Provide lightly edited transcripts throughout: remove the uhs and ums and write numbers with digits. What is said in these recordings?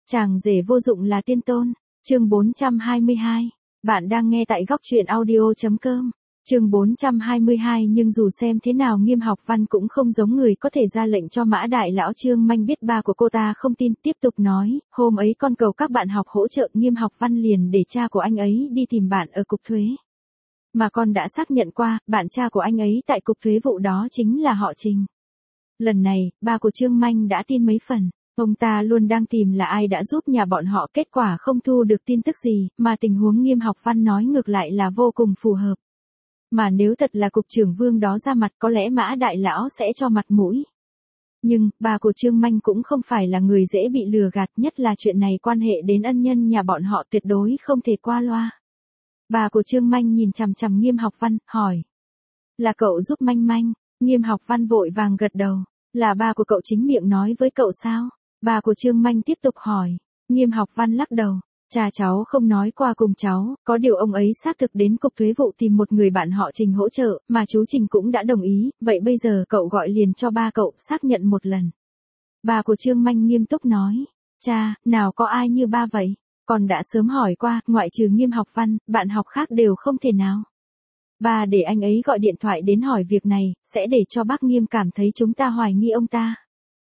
Chàng rể vô dụng là tiên tôn. Chương 422. Bạn đang nghe tại góc truyện audio.com. Chương 422. Nhưng dù xem thế nào Nghiêm Học Văn cũng không giống người có thể ra lệnh cho Mã đại lão. Trương Manh biết ba của cô ta không tin, tiếp tục nói, hôm ấy con cầu các bạn học hỗ trợ Nghiêm Học Văn liền để cha của anh ấy đi tìm bạn ở cục thuế. Mà con đã xác nhận qua, bạn cha của anh ấy tại cục thuế vụ đó chính là họ Trình. Lần này, ba của Trương Manh đã tin mấy phần. Ông ta luôn đang tìm là ai đã giúp nhà bọn họ, kết quả không thu được tin tức gì, mà tình huống Nghiêm Học Văn nói ngược lại là vô cùng phù hợp. Mà nếu thật là cục trưởng Vương đó ra mặt, có lẽ Mã đại lão sẽ cho mặt mũi. Nhưng, bà của Trương Manh cũng không phải là người dễ bị lừa gạt, nhất là chuyện này quan hệ đến ân nhân nhà bọn họ, tuyệt đối không thể qua loa. Bà của Trương Manh nhìn chằm chằm Nghiêm Học Văn, hỏi. Là cậu giúp Manh Manh? Nghiêm Học Văn vội vàng gật đầu. Là ba của cậu chính miệng nói với cậu sao? Bà của Trương Manh tiếp tục hỏi. Nghiêm Học Văn lắc đầu. Cha cháu không nói qua cùng cháu, có điều ông ấy xác thực đến cục thuế vụ tìm một người bạn họ Trình hỗ trợ, mà chú Trình cũng đã đồng ý, vậy bây giờ cậu gọi liền cho ba cậu xác nhận một lần. Bà của Trương Manh nghiêm túc nói. Cha, nào có ai như ba vậy? Con đã sớm hỏi qua, ngoại trừ Nghiêm Học Văn, bạn học khác đều không thể nào. Ba để anh ấy gọi điện thoại đến hỏi việc này, sẽ để cho bác Nghiêm cảm thấy chúng ta hoài nghi ông ta.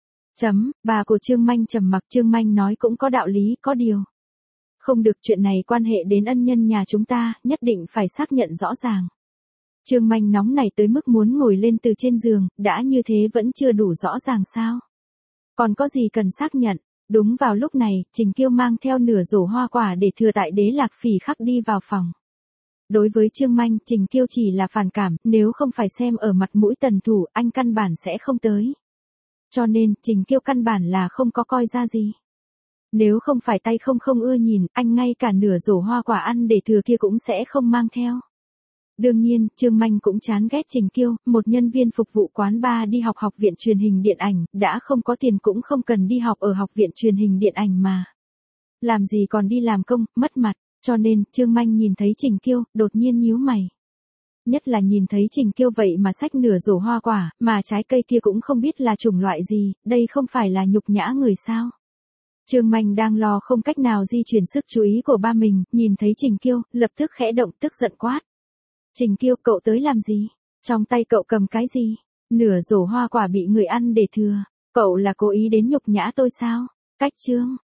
Bà của Trương Manh trầm mặc. Trương Manh nói cũng có đạo lý, có điều. Không được, chuyện này quan hệ đến ân nhân nhà chúng ta, nhất định phải xác nhận rõ ràng. Trương Manh nóng nảy tới mức muốn ngồi lên từ trên giường, đã như thế vẫn chưa đủ rõ ràng sao? Còn có gì cần xác nhận? Đúng vào lúc này, Trình Kiêu mang theo nửa rổ hoa quả để thừa tại Đế Lạc Phỉ khắc đi vào phòng. Đối với Trương Manh, Trình Kiêu chỉ là phản cảm, nếu không phải xem ở mặt mũi Tần Thủ, anh căn bản sẽ không tới. Cho nên, Trình Kiêu căn bản là không có coi ra gì. Nếu không phải tay không ưa nhìn, anh ngay cả nửa rổ hoa quả ăn để thừa kia cũng sẽ không mang theo. Đương nhiên, Trương Manh cũng chán ghét Trình Kiêu, một nhân viên phục vụ quán bar đi học học viện truyền hình điện ảnh, đã không có tiền cũng không cần đi học ở học viện truyền hình điện ảnh mà. Làm gì còn đi làm công, mất mặt, cho nên, Trương Manh nhìn thấy Trình Kiêu, đột nhiên nhíu mày. Nhất là nhìn thấy Trình Kiêu vậy mà xách nửa rổ hoa quả, mà trái cây kia cũng không biết là chủng loại gì, đây không phải là nhục nhã người sao? Trương Manh đang lo không cách nào di chuyển sức chú ý của ba mình, nhìn thấy Trình Kiêu, lập tức khẽ động, tức giận quát. Trình Kiêu, cậu tới làm gì? Trong tay cậu cầm cái gì? Nửa rổ hoa quả bị người ăn để thừa. Cậu là cố ý đến nhục nhã tôi sao? Cách Trương